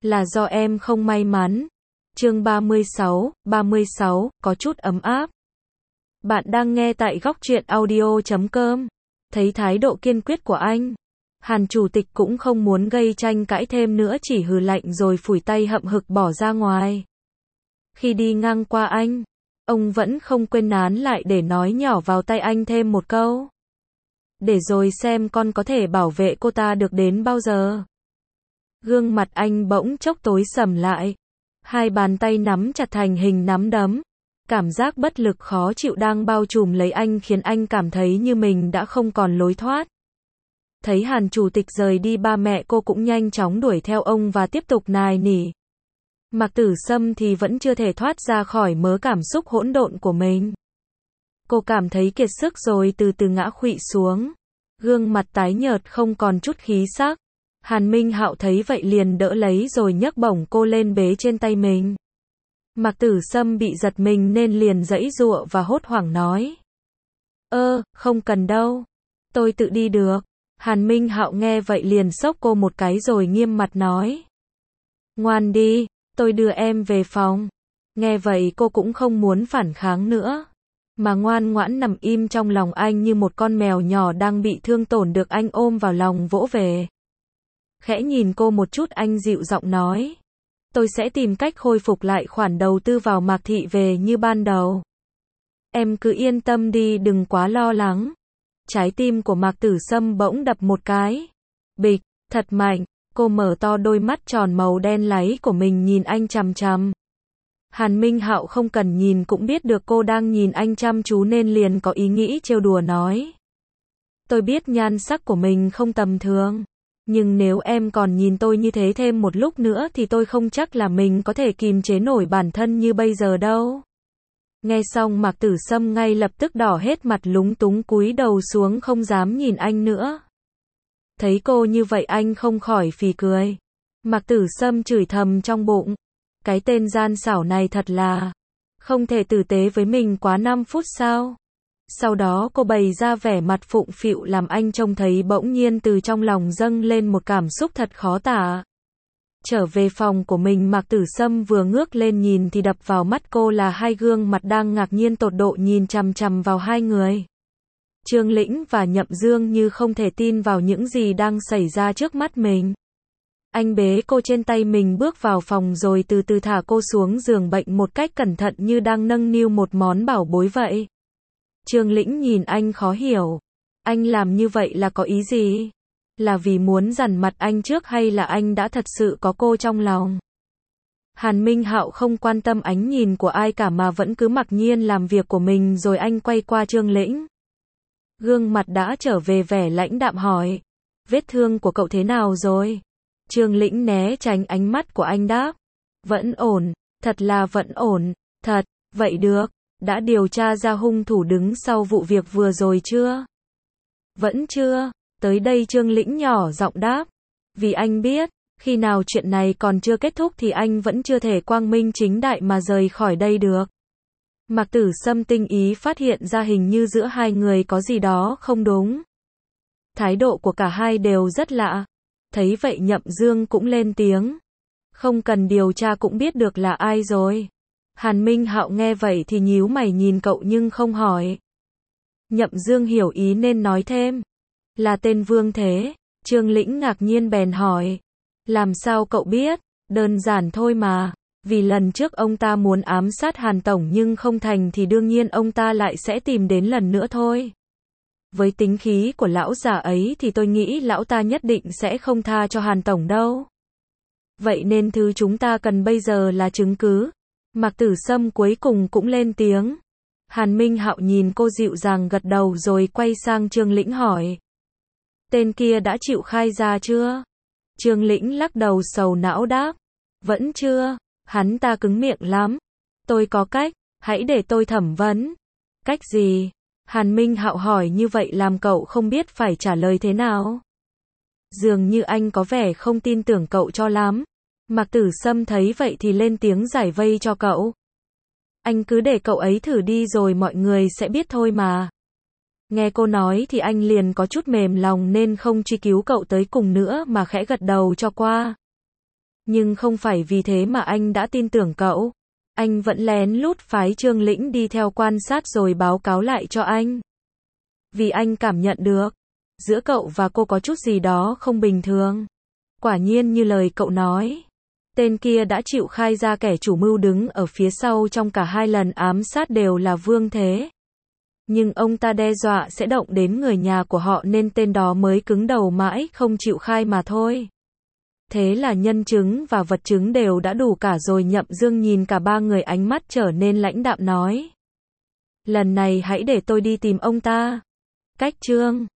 Là do em không may mắn. Chương 36, có chút ấm áp. Bạn đang nghe tại góc truyện audio.com. Thấy thái độ kiên quyết của anh, Hàn chủ tịch cũng không muốn gây tranh cãi thêm nữa, chỉ hừ lạnh rồi phủi tay hậm hực bỏ ra ngoài. Khi đi ngang qua anh, ông vẫn không quên nán lại để nói nhỏ vào tai anh thêm một câu. Để rồi xem con có thể bảo vệ cô ta được đến bao giờ. Gương mặt anh bỗng chốc tối sầm lại. Hai bàn tay nắm chặt thành hình nắm đấm. Cảm giác bất lực khó chịu đang bao trùm lấy anh khiến anh cảm thấy như mình đã không còn lối thoát. Thấy Hàn chủ tịch rời đi, ba mẹ cô cũng nhanh chóng đuổi theo ông và tiếp tục nài nỉ. Mạc Tử Sâm thì vẫn chưa thể thoát ra khỏi mớ cảm xúc hỗn độn của mình. Cô cảm thấy kiệt sức rồi từ từ ngã khuỵu xuống. Gương mặt tái nhợt không còn chút khí sắc. Hàn Minh Hạo thấy vậy liền đỡ lấy rồi nhấc bổng cô lên bế trên tay mình. Mạc Tử Sâm bị giật mình nên liền giãy giụa và hốt hoảng nói. Không cần đâu. Tôi tự đi được. Hàn Minh Hạo nghe vậy liền xốc cô một cái rồi nghiêm mặt nói. Ngoan đi, tôi đưa em về phòng. Nghe vậy cô cũng không muốn phản kháng nữa, mà ngoan ngoãn nằm im trong lòng anh như một con mèo nhỏ đang bị thương tổn được anh ôm vào lòng vỗ về. Khẽ nhìn cô một chút, anh dịu giọng nói. Tôi sẽ tìm cách khôi phục lại khoản đầu tư vào Mạc Thị về như ban đầu. Em cứ yên tâm đi, đừng quá lo lắng. Trái tim của Mạc Tử Sâm bỗng đập một cái. Bịch, thật mạnh. Cô mở to đôi mắt tròn màu đen láy của mình nhìn anh chằm chằm. Hàn Minh Hạo không cần nhìn cũng biết được cô đang nhìn anh chăm chú nên liền có ý nghĩ trêu đùa nói. Tôi biết nhan sắc của mình không tầm thường, nhưng nếu em còn nhìn tôi như thế thêm một lúc nữa thì tôi không chắc là mình có thể kìm chế nổi bản thân như bây giờ đâu. Nghe xong Mạc Tử Sâm ngay lập tức đỏ hết mặt, lúng túng cúi đầu xuống không dám nhìn anh nữa. Thấy cô như vậy anh không khỏi phì cười. Mạc Tử Sâm chửi thầm trong bụng. Cái tên gian xảo này thật là không thể tử tế với mình quá 5 phút sao. Sau đó cô bày ra vẻ mặt phụng phịu làm anh trông thấy, bỗng nhiên từ trong lòng dâng lên một cảm xúc thật khó tả. Trở về phòng của mình, Mạc Tử Sâm vừa ngước lên nhìn thì đập vào mắt cô là hai gương mặt đang ngạc nhiên tột độ nhìn chằm chằm vào hai người. Trương Lĩnh và Nhậm Dương như không thể tin vào những gì đang xảy ra trước mắt mình. Anh bế cô trên tay mình bước vào phòng rồi từ từ thả cô xuống giường bệnh một cách cẩn thận như đang nâng niu một món bảo bối vậy. Trương Lĩnh nhìn anh khó hiểu. Anh làm như vậy là có ý gì? Là vì muốn dằn mặt anh trước hay là anh đã thật sự có cô trong lòng? Hàn Minh Hạo không quan tâm ánh nhìn của ai cả mà vẫn cứ mặc nhiên làm việc của mình, rồi anh quay qua Trương Lĩnh. Gương mặt đã trở về vẻ lãnh đạm hỏi. Vết thương của cậu thế nào rồi? Trương Lĩnh né tránh ánh mắt của anh đáp. Vẫn ổn, thật là vẫn ổn, thật, vậy được, đã điều tra ra hung thủ đứng sau vụ việc vừa rồi chưa? Vẫn chưa, tới đây Trương Lĩnh nhỏ giọng đáp. Vì anh biết, khi nào chuyện này còn chưa kết thúc thì anh vẫn chưa thể quang minh chính đại mà rời khỏi đây được. Mạc Tử Sâm tinh ý phát hiện ra hình như giữa hai người có gì đó không đúng. Thái độ của cả hai đều rất lạ. Thấy vậy Nhậm Dương cũng lên tiếng. Không cần điều tra cũng biết được là ai rồi. Hàn Minh Hạo nghe vậy thì nhíu mày nhìn cậu nhưng không hỏi. Nhậm Dương hiểu ý nên nói thêm. Là tên Vương Thế. Trương Lĩnh ngạc nhiên bèn hỏi. Làm sao cậu biết? Đơn giản thôi mà. Vì lần trước ông ta muốn ám sát Hàn Tổng nhưng không thành thì đương nhiên ông ta lại sẽ tìm đến lần nữa thôi. Với tính khí của lão già ấy thì tôi nghĩ lão ta nhất định sẽ không tha cho Hàn Tổng đâu. Vậy nên thứ chúng ta cần bây giờ là chứng cứ. Mạc Tử Sâm cuối cùng cũng lên tiếng. Hàn Minh Hạo nhìn cô dịu dàng gật đầu rồi quay sang Trương Lĩnh hỏi. Tên kia đã chịu khai ra chưa? Trương Lĩnh lắc đầu sầu não đáp. Vẫn chưa, hắn ta cứng miệng lắm. Tôi có cách, hãy để tôi thẩm vấn. Cách gì? Hàn Minh Hạo hỏi như vậy làm cậu không biết phải trả lời thế nào. Dường như anh có vẻ không tin tưởng cậu cho lắm. Mạc Tử Sâm thấy vậy thì lên tiếng giải vây cho cậu. Anh cứ để cậu ấy thử đi rồi mọi người sẽ biết thôi mà. Nghe cô nói thì anh liền có chút mềm lòng nên không truy cứu cậu tới cùng nữa mà khẽ gật đầu cho qua. Nhưng không phải vì thế mà anh đã tin tưởng cậu. Anh vẫn lén lút phái Trương Lĩnh đi theo quan sát rồi báo cáo lại cho anh. Vì anh cảm nhận được, giữa cậu và cô có chút gì đó không bình thường. Quả nhiên như lời cậu nói. Tên kia đã chịu khai ra kẻ chủ mưu đứng ở phía sau trong cả hai lần ám sát đều là Vương Thế. Nhưng ông ta đe dọa sẽ động đến người nhà của họ nên tên đó mới cứng đầu mãi không chịu khai mà thôi. Thế là nhân chứng và vật chứng đều đã đủ cả rồi. Nhậm Dương nhìn cả ba người, ánh mắt trở nên lãnh đạm nói. Lần này hãy để tôi đi tìm ông ta. Cách Trương